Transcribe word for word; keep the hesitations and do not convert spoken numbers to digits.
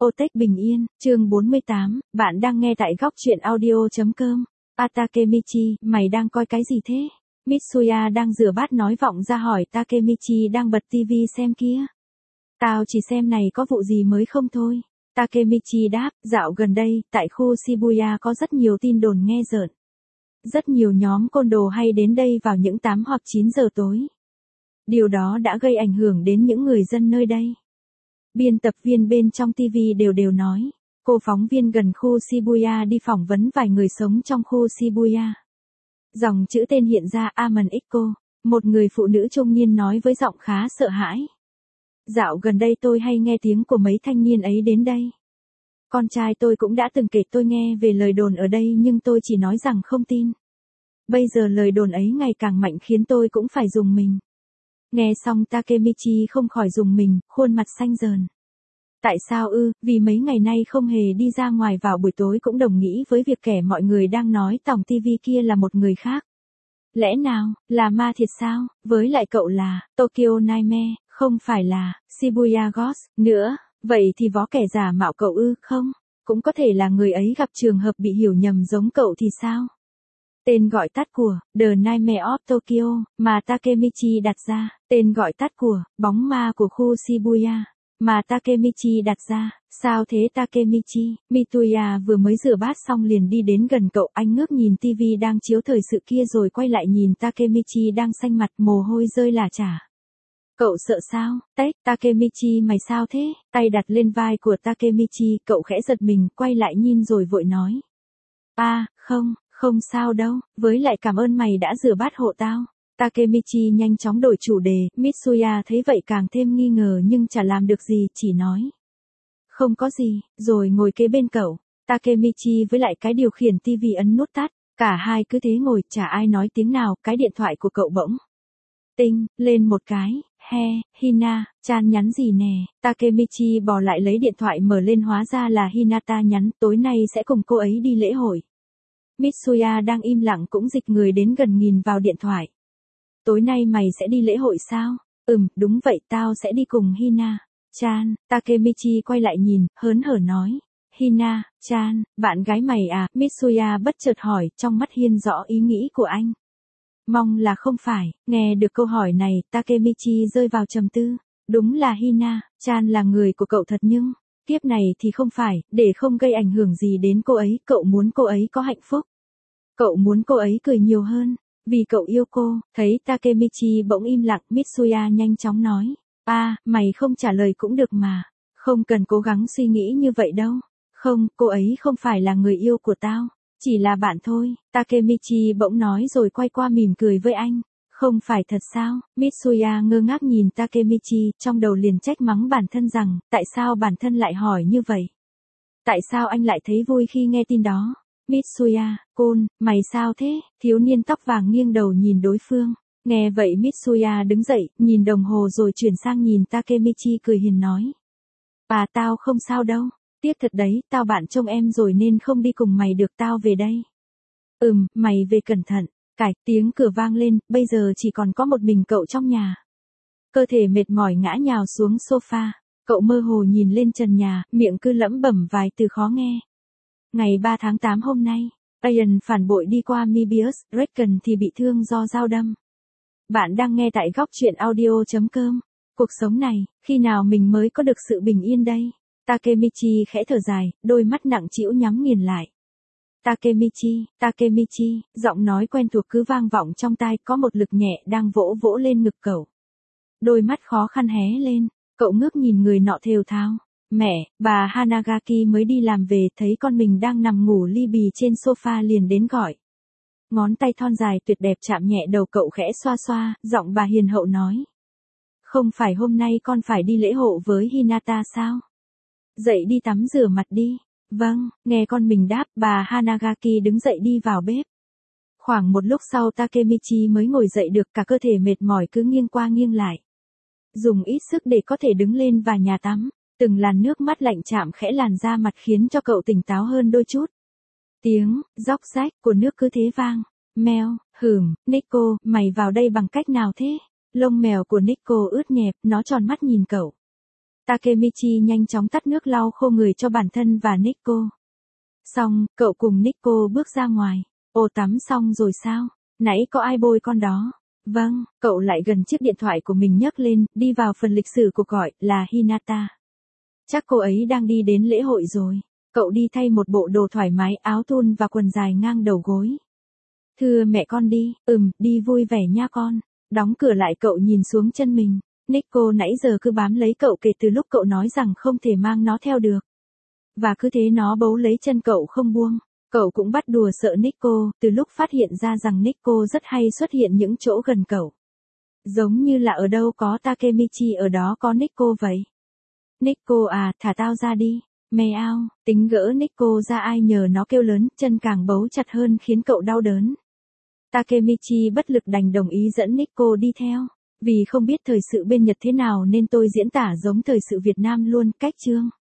Ô Tech Bình Yên, chương bốn mươi tám, bạn đang nghe tại góc truyện audio.com. À Takemichi, mày đang coi cái gì thế? Mitsuya đang rửa bát nói vọng ra hỏi Takemichi đang bật tivi xem kia. Tao chỉ xem này có vụ gì mới không thôi. Takemichi đáp, dạo gần đây, tại khu Shibuya có rất nhiều tin đồn nghe rợn. Rất nhiều nhóm côn đồ hay đến đây vào những tám hoặc chín giờ tối. Điều đó đã gây ảnh hưởng đến những người dân nơi đây. Biên tập viên bên trong ti vi đều đều nói, cô phóng viên gần khu Shibuya đi phỏng vấn vài người sống trong khu Shibuya. Dòng chữ tên hiện ra Aman Ikko, một người phụ nữ trung niên nói với giọng khá sợ hãi. Dạo gần đây tôi hay nghe tiếng của mấy thanh niên ấy đến đây. Con trai tôi cũng đã từng kể tôi nghe về lời đồn ở đây nhưng tôi chỉ nói rằng không tin. Bây giờ lời đồn ấy ngày càng mạnh khiến tôi cũng phải rùng mình. Nghe xong Takemichi không khỏi rùng mình, khuôn mặt xanh dờn. Tại sao ư, vì mấy ngày nay không hề đi ra ngoài vào buổi tối cũng đồng nghĩ với việc kẻ mọi người đang nói tổng tivi kia là một người khác. Lẽ nào, là ma thiệt sao, với lại cậu là, Tokyo Nightmare, không phải là, Shibuya Ghost, nữa, vậy thì vó kẻ giả mạo cậu ư, không? Cũng có thể là người ấy gặp trường hợp bị hiểu nhầm giống cậu thì sao? Tên gọi tắt của The Nightmare of Tokyo mà Takemichi đặt ra, tên gọi tắt của bóng ma của khu Shibuya mà Takemichi đặt ra. Sao thế Takemichi? Mitsuya vừa mới rửa bát xong liền đi đến gần cậu, anh ngước nhìn tivi đang chiếu thời sự kia rồi quay lại nhìn Takemichi đang xanh mặt, mồ hôi rơi lả chả. Cậu sợ sao? Tech, Takemichi mày sao thế? Tay đặt lên vai của Takemichi, cậu khẽ giật mình, quay lại nhìn rồi vội nói. À, không. Không sao đâu, với lại cảm ơn mày đã rửa bát hộ tao. Takemichi nhanh chóng đổi chủ đề, Mitsuya thấy vậy càng thêm nghi ngờ nhưng chả làm được gì, chỉ nói. Không có gì, rồi ngồi kế bên cậu. Takemichi với lại cái điều khiển tivi ấn nút tắt, cả hai cứ thế ngồi, chả ai nói tiếng nào, cái điện thoại của cậu bỗng. Tinh, lên một cái, he, Hina, chan nhắn gì nè, Takemichi bỏ lại lấy điện thoại mở lên hóa ra là Hinata nhắn, tối nay sẽ cùng cô ấy đi lễ hội. Mitsuya đang im lặng cũng dịch người đến gần nhìn vào điện thoại. Tối nay mày sẽ đi lễ hội sao? Ừm, đúng vậy, tao sẽ đi cùng Hina. Chan, Takemichi quay lại nhìn, hớn hở nói. Hina, Chan, bạn gái mày à? Mitsuya bất chợt hỏi, trong mắt hiên rõ ý nghĩ của anh. Mong là không phải, nghe được câu hỏi này, Takemichi rơi vào trầm tư. Đúng là Hina, Chan là người của cậu thật nhưng... Tiếp này thì không phải, để không gây ảnh hưởng gì đến cô ấy, cậu muốn cô ấy có hạnh phúc. Cậu muốn cô ấy cười nhiều hơn, vì cậu yêu cô. Thấy Takemichi bỗng im lặng, Mitsuya nhanh chóng nói. À, mày không trả lời cũng được mà. Không cần cố gắng suy nghĩ như vậy đâu. Không, cô ấy không phải là người yêu của tao. Chỉ là bạn thôi. Takemichi bỗng nói rồi quay qua mỉm cười với anh. Không phải thật sao? Mitsuya ngơ ngác nhìn Takemichi, trong đầu liền trách mắng bản thân rằng, tại sao bản thân lại hỏi như vậy? Tại sao anh lại thấy vui khi nghe tin đó? Mitsuya, Côn, mày sao thế? Thiếu niên tóc vàng nghiêng đầu nhìn đối phương. Nghe vậy Mitsuya đứng dậy, nhìn đồng hồ rồi chuyển sang nhìn Takemichi cười hiền nói. À tao không sao đâu. Tiếc thật đấy, tao bạn trông em rồi nên không đi cùng mày được, tao về đây. Ừm, mày về cẩn thận. Cạch, tiếng cửa vang lên, bây giờ chỉ còn có một mình cậu trong nhà. Cơ thể mệt mỏi ngã nhào xuống sofa, cậu mơ hồ nhìn lên trần nhà, miệng cứ lẩm bẩm vài từ khó nghe. Ngày ba tháng tám hôm nay, Ian phản bội đi qua Mebius, Reckon thì bị thương do dao đâm. Bạn đang nghe tại góc truyện audio.com. Cuộc sống này, khi nào mình mới có được sự bình yên đây? Takemichi khẽ thở dài, đôi mắt nặng trĩu nhắm nghiền lại. Takemichi, Takemichi, giọng nói quen thuộc cứ vang vọng trong tai, có một lực nhẹ đang vỗ vỗ lên ngực cậu. Đôi mắt khó khăn hé lên, cậu ngước nhìn người nọ thều thào. Mẹ, bà Hanagaki mới đi làm về thấy con mình đang nằm ngủ li bì trên sofa liền đến gọi. Ngón tay thon dài tuyệt đẹp chạm nhẹ đầu cậu khẽ xoa xoa, giọng bà hiền hậu nói. Không phải hôm nay con phải đi lễ hội với Hinata sao? Dậy đi tắm rửa mặt đi. Vâng, nghe con mình đáp, bà Hanagaki đứng dậy đi vào bếp. Khoảng một lúc sau Takemichi mới ngồi dậy được, cả cơ thể mệt mỏi cứ nghiêng qua nghiêng lại. Dùng ít sức để có thể đứng lên và nhà tắm, từng làn nước mắt lạnh chạm khẽ làn da mặt khiến cho cậu tỉnh táo hơn đôi chút. Tiếng, róc rách của nước cứ thế vang. Mèo, hửm, Nico, mày vào đây bằng cách nào thế? Lông mèo của Nico ướt nhẹp, nó tròn mắt nhìn cậu. Takemichi nhanh chóng tắt nước lau khô người cho bản thân và Nico. Xong, cậu cùng Nico bước ra ngoài. Ồ, tắm xong rồi sao? Nãy có ai bôi con đó? Vâng, cậu lại gần chiếc điện thoại của mình nhấc lên, đi vào phần lịch sử cuộc gọi, là Hinata. Chắc cô ấy đang đi đến lễ hội rồi. Cậu đi thay một bộ đồ thoải mái, áo thun và quần dài ngang đầu gối. Thưa mẹ con đi, ừm, đi vui vẻ nha con. Đóng cửa lại cậu nhìn xuống chân mình. Nico nãy giờ cứ bám lấy cậu kể từ lúc cậu nói rằng không thể mang nó theo được. Và cứ thế nó bấu lấy chân cậu không buông. Cậu cũng bắt đùa sợ Nico, từ lúc phát hiện ra rằng Nico rất hay xuất hiện những chỗ gần cậu. Giống như là ở đâu có Takemichi ở đó có Nico vậy. Nico à, thả tao ra đi. Meow, tính gỡ Nico ra ai nhờ nó kêu lớn, chân càng bấu chặt hơn khiến cậu đau đớn. Takemichi bất lực đành đồng ý dẫn Nico đi theo. Vì không biết thời sự bên Nhật thế nào nên tôi diễn tả giống thời sự Việt Nam luôn, cách chương.